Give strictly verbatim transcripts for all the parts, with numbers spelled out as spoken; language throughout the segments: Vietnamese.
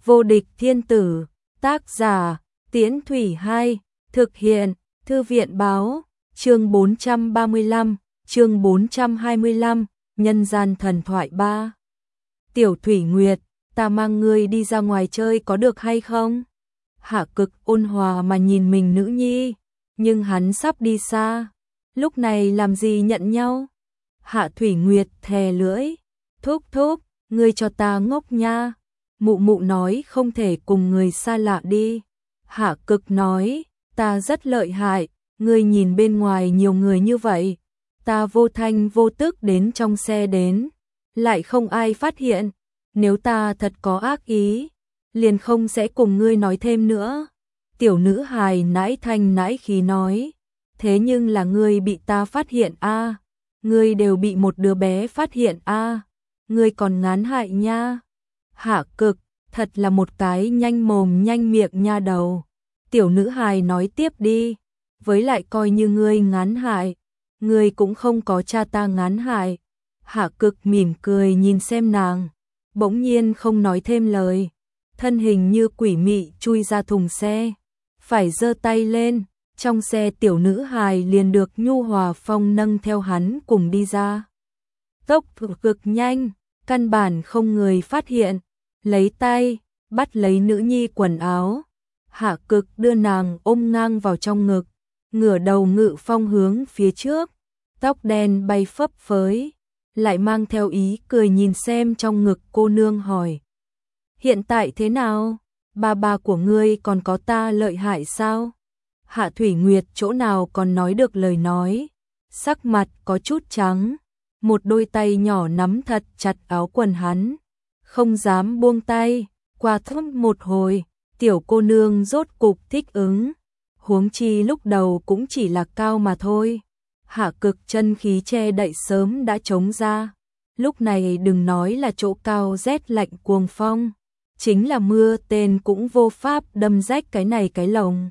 Vô địch thiên tử, tác giả, Tiễn Thủy Hai, thực hiện, Thư viện báo, chương bốn trăm ba mươi lăm, chương bốn trăm hai mươi lăm, nhân gian thần thoại ba. Tiểu Thủy Nguyệt, ta mang ngươi đi ra ngoài chơi có được hay không? Hạ Cực ôn hòa mà nhìn mình nữ nhi, nhưng hắn sắp đi xa, lúc này làm gì nhận nhau? Hạ Thủy Nguyệt thè lưỡi, thúc thúc, ngươi cho ta ngốc nha. Mụ mụ nói không thể cùng người xa lạ đi. Hạ Cực nói, ta rất lợi hại, ngươi nhìn bên ngoài nhiều người như vậy, ta vô thanh vô tức đến trong xe đến, lại không ai phát hiện, nếu ta thật có ác ý, liền không sẽ cùng ngươi nói thêm nữa. Tiểu nữ hài nãi thanh nãi khí nói, thế nhưng là ngươi bị ta phát hiện a, à. Ngươi đều bị một đứa bé phát hiện a, à. Ngươi còn ngán hại nha. Hạ Cực, thật là một cái nhanh mồm nhanh miệng nha đầu. Tiểu nữ hài nói tiếp đi, với lại coi như ngươi ngán hại, ngươi cũng không có cha ta ngán hại. Hạ Cực mỉm cười nhìn xem nàng, bỗng nhiên không nói thêm lời, thân hình như quỷ mị chui ra thùng xe, phải giơ tay lên, trong xe tiểu nữ hài liền được nhu hòa phong nâng theo hắn cùng đi ra. Tốc độ cực nhanh, căn bản không người phát hiện, lấy tay, bắt lấy nữ nhi quần áo. Hạ Cực đưa nàng ôm ngang vào trong ngực, ngửa đầu ngự phong hướng phía trước, tóc đen bay phấp phới, lại mang theo ý cười nhìn xem trong ngực cô nương hỏi. Hiện tại thế nào? Ba ba của ngươi còn có ta lợi hại sao? Hạ Thủy Nguyệt chỗ nào còn nói được lời nói, sắc mặt có chút trắng, một đôi tay nhỏ nắm thật chặt áo quần hắn, không dám buông tay. Qua thốt một hồi, tiểu cô nương rốt cục thích ứng, huống chi lúc đầu cũng chỉ là cao mà thôi. Hạ Cực chân khí che đậy sớm đã trống ra, lúc này đừng nói là chỗ cao rét lạnh cuồng phong, chính là mưa tên cũng vô pháp đâm rách cái này cái lồng,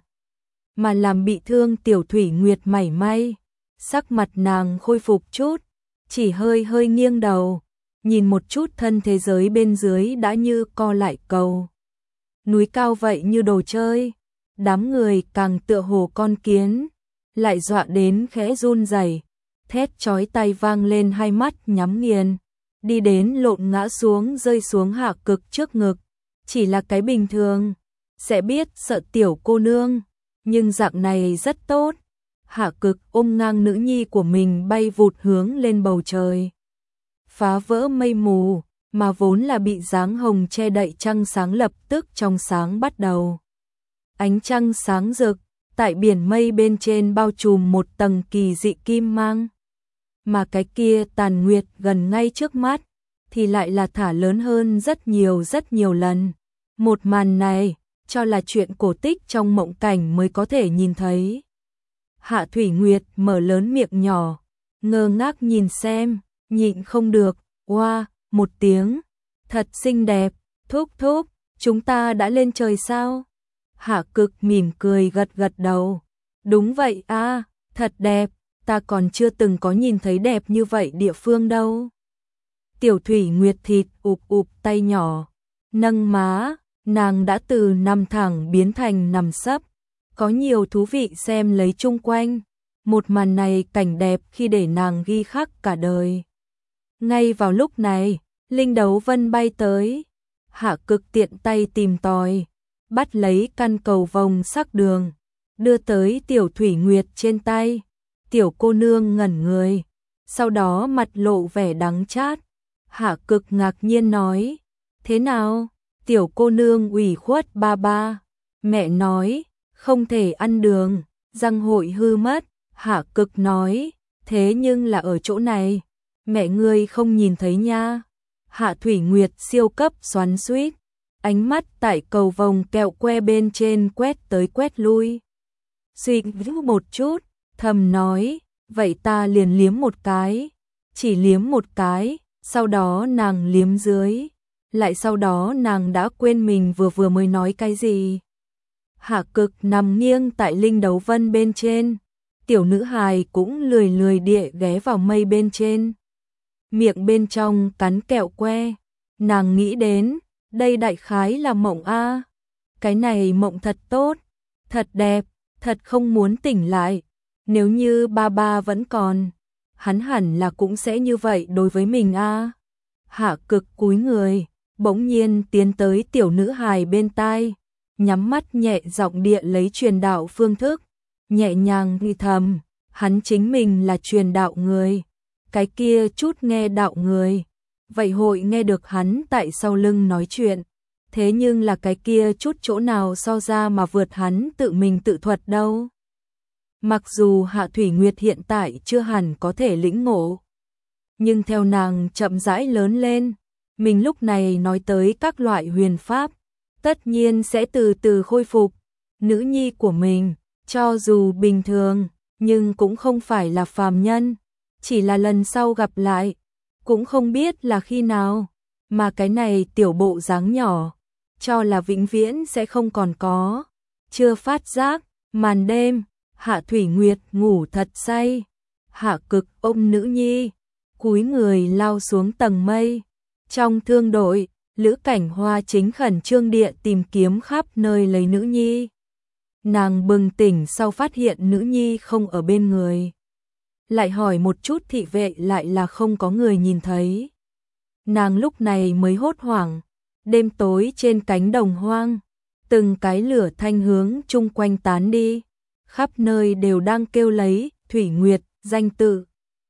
mà làm bị thương tiểu Thủy Nguyệt mảy may. Sắc mặt nàng khôi phục chút, chỉ hơi hơi nghiêng đầu, nhìn một chút thân thế giới bên dưới đã như co lại cầu. Núi cao vậy như đồ chơi, đám người càng tựa hồ con kiến, lại dọa đến khẽ run rẩy, thét chói tai vang lên, hai mắt nhắm nghiền, đi đến lộn ngã xuống rơi xuống Hạ Cực trước ngực. Chỉ là cái bình thường, sẽ biết sợ tiểu cô nương, nhưng dạng này rất tốt. Hạ Cực ôm ngang nữ nhi của mình bay vụt hướng lên bầu trời, phá vỡ mây mù, mà vốn là bị dáng hồng che đậy trăng sáng lập tức trong sáng bắt đầu. Ánh trăng sáng rực, tại biển mây bên trên bao trùm một tầng kỳ dị kim mang, mà cái kia tàn nguyệt gần ngay trước mắt thì lại là thả lớn hơn rất nhiều rất nhiều lần. Một màn này cho là chuyện cổ tích trong mộng cảnh mới có thể nhìn thấy. Hạ Thủy Nguyệt mở lớn miệng nhỏ, ngơ ngác nhìn xem, nhịn không được, oa, một tiếng, thật xinh đẹp, thúc thúc, chúng ta đã lên trời sao? Hạ Cực mỉm cười gật gật đầu, đúng vậy a, à, thật đẹp, ta còn chưa từng có nhìn thấy đẹp như vậy địa phương đâu. Tiểu Thủy Nguyệt thịt ụp ụp tay nhỏ, nâng má, nàng đã từ nằm thẳng biến thành nằm sấp, có nhiều thú vị xem lấy chung quanh, một màn này cảnh đẹp khi để nàng ghi khắc cả đời. Ngay vào lúc này, Linh Đấu Vân bay tới, Hạ Cực tiện tay tìm tòi, bắt lấy căn cầu vồng sắc đường, đưa tới tiểu Thủy Nguyệt trên tay. Tiểu cô nương ngẩn người, sau đó mặt lộ vẻ đắng chát. Hạ Cực ngạc nhiên nói, thế nào? Tiểu cô nương ủy khuất ba ba, mẹ nói, không thể ăn đường, răng hội hư mất. Hạ Cực nói, thế nhưng là ở chỗ này, mẹ ngươi không nhìn thấy nha. Hạ Thủy Nguyệt siêu cấp xoắn xuýt, ánh mắt tại cầu vồng kẹo que bên trên quét tới quét lui. Suy nghĩ một chút, thầm nói, vậy ta liền liếm một cái, chỉ liếm một cái, sau đó nàng liếm dưới, lại sau đó nàng đã quên mình vừa vừa mới nói cái gì. Hạ Cực nằm nghiêng tại Linh Đấu Vân bên trên, tiểu nữ hài cũng lười lười địa ghé vào mây bên trên, miệng bên trong cắn kẹo que. Nàng nghĩ đến, Đây đại khái là mộng a. Cái này mộng thật tốt, thật đẹp, thật không muốn tỉnh lại. Nếu như ba ba vẫn còn, hắn hẳn là cũng sẽ như vậy đối với mình a. Hạ Cực cúi người, bỗng nhiên tiến tới tiểu nữ hài bên tai, nhắm mắt nhẹ giọng địa lấy truyền đạo phương thức, nhẹ nhàng nghi thầm, hắn chính mình là truyền đạo người, cái kia chút nghe đạo người, vậy hội nghe được hắn tại sau lưng nói chuyện, thế nhưng là cái kia chút chỗ nào so ra mà vượt hắn tự mình tự thuật đâu. Mặc dù Hạ Thủy Nguyệt hiện tại chưa hẳn có thể lĩnh ngộ, nhưng theo nàng chậm rãi lớn lên, mình lúc này nói tới các loại huyền pháp, tất nhiên sẽ từ từ khôi phục. Nữ nhi của mình, cho dù bình thường, nhưng cũng không phải là phàm nhân, chỉ là lần sau gặp lại, cũng không biết là khi nào, mà cái này tiểu bộ dáng nhỏ, cho là vĩnh viễn sẽ không còn có. Chưa phát giác, màn đêm, Hạ Thủy Nguyệt ngủ thật say, Hạ Cực ôm nữ nhi, cúi người lao xuống tầng mây. Trong thương đội, Lữ Cảnh Hoa chính khẩn trương địa tìm kiếm khắp nơi lấy nữ nhi. Nàng bừng tỉnh sau phát hiện nữ nhi không ở bên người. Lại hỏi một chút thị vệ lại là không có người nhìn thấy. Nàng lúc này mới hốt hoảng, đêm tối trên cánh đồng hoang, từng cái lửa thanh hướng chung quanh tán đi, khắp nơi đều đang kêu lấy Thủy Nguyệt danh tự.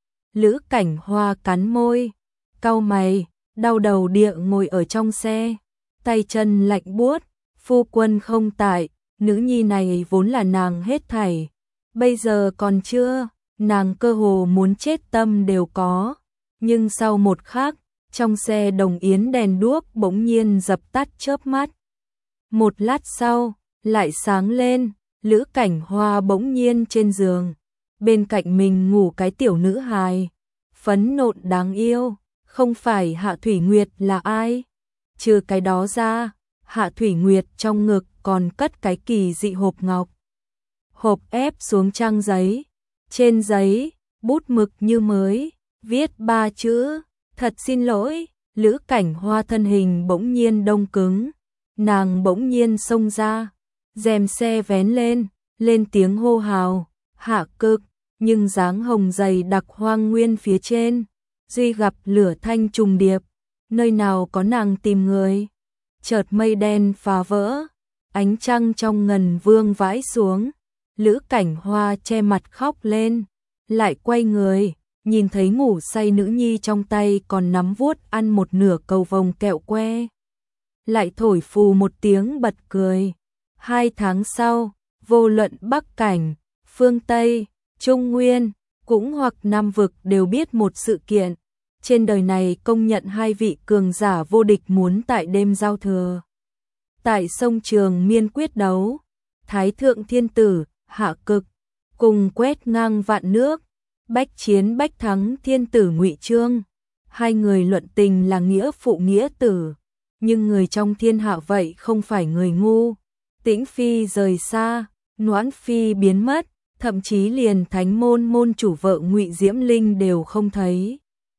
Lữ Cảnh Hoa cắn môi, cau mày, đau đầu địa ngồi ở trong xe, tay chân lạnh buốt, phu quân không tại, nữ nhi này vốn là nàng hết thảy, bây giờ còn chưa, nàng cơ hồ muốn chết tâm đều có, nhưng sau một khắc, trong xe đồng yến đèn đuốc bỗng nhiên dập tắt chớp mắt. Một lát sau, lại sáng lên, Lữ Cảnh Hoa bỗng nhiên trên giường, bên cạnh mình ngủ cái tiểu nữ hài, phấn nộn đáng yêu, không phải Hạ Thủy Nguyệt là ai? Trừ cái đó ra, Hạ Thủy Nguyệt trong ngực còn cất cái kỳ dị hộp ngọc. Hộp ép xuống trang giấy, trên giấy, bút mực như mới, viết ba chữ, thật xin lỗi. Lữ Cảnh Hoa thân hình bỗng nhiên đông cứng, nàng bỗng nhiên xông ra, rèm xe vén lên, lên tiếng hô hào, Hạ Cực, nhưng dáng hồng dày đặc hoang nguyên phía trên, duy gặp lửa thanh trùng điệp, nơi nào có nàng tìm người. Chợt mây đen phá vỡ, ánh trăng trong ngần vương vãi xuống, Lữ Cảnh Hoa che mặt khóc lên, lại quay người, nhìn thấy ngủ say nữ nhi trong tay còn nắm vuốt ăn một nửa cầu vồng kẹo que. Lại thổi phù một tiếng bật cười. Hai tháng sau, vô luận Bắc Cảnh, phương Tây, Trung Nguyên, cũng hoặc Nam Vực đều biết một sự kiện. Trên đời này công nhận hai vị cường giả vô địch muốn tại đêm giao thừa. Tại sông Trường Miên quyết đấu, Thái Thượng Thiên Tử, Hạ Cực, cùng quét ngang vạn nước, bách chiến bách thắng Thiên Tử Ngụy Trương. Hai người luận tình là nghĩa phụ nghĩa tử, nhưng người trong thiên hạ vậy không phải người ngu. Tĩnh Phi rời xa, Noãn Phi biến mất, thậm chí liền Thánh Môn môn chủ vợ Ngụy Diễm Linh đều không thấy.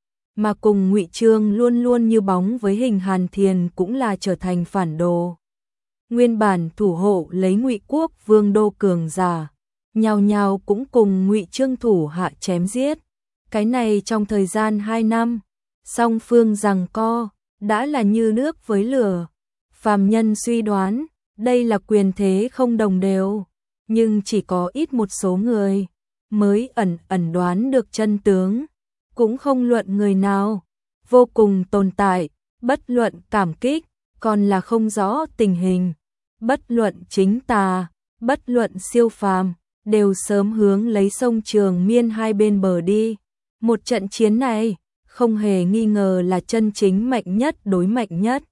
Mà cùng Ngụy Trương luôn luôn như bóng với hình Hàn Thiền cũng là trở thành phản đồ. Nguyên bản thủ hộ lấy Ngụy Quốc vương đô cường giả, nhào nhào cũng cùng Ngụy Trương thủ hạ chém giết. Cái này trong thời gian hai năm, song phương giằng co, đã là như nước với lửa. Phàm nhân suy đoán, đây là quyền thế không đồng đều, nhưng chỉ có ít một số người mới ẩn ẩn đoán được chân tướng, cũng không luận người nào, vô cùng tồn tại, bất luận cảm kích, còn là không rõ tình hình, bất luận chính tà, bất luận siêu phàm, đều sớm hướng lấy sông Trường Miên hai bên bờ đi. Một trận chiến này, không hề nghi ngờ là chân chính mạnh nhất đối mạnh nhất.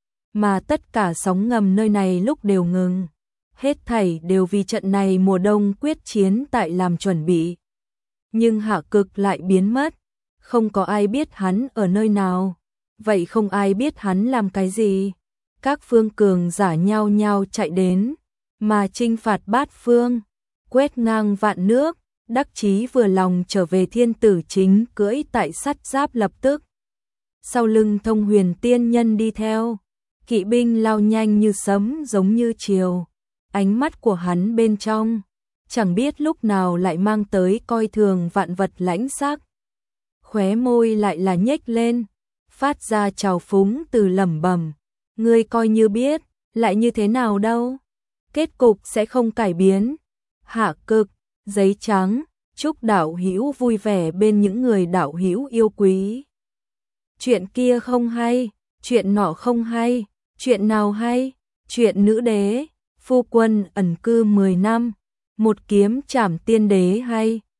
Mà tất cả sóng ngầm nơi này lúc đều ngừng. Hết thảy đều vì trận này mùa đông quyết chiến tại làm chuẩn bị. Nhưng Hạ Cực lại biến mất. Không có ai biết hắn ở nơi nào. Vậy không ai biết hắn làm cái gì. Các phương cường giả nhau nhau chạy đến. Mà chinh phạt bát phương. Quét ngang vạn nước. Đắc chí vừa lòng trở về Thiên Tử chính cưỡi tại sắt giáp lập tức. Sau lưng Thông Huyền tiên nhân đi theo. kỵ binh lao nhanh như sấm giống như chiều. Ánh mắt của hắn bên trong, chẳng biết lúc nào lại mang tới coi thường vạn vật lãnh sắc. Khóe môi lại là nhếch lên, phát ra trào phúng từ lẩm bẩm. Ngươi coi như biết, lại như thế nào đâu? Kết cục sẽ không cải biến. Hạ Cực, giấy trắng, chúc đạo hữu vui vẻ bên những người đạo hữu yêu quý. Chuyện kia không hay, chuyện nọ không hay, chuyện nào hay? Chuyện nữ đế, phu quân ẩn cư mười năm, một kiếm trảm tiên đế hay.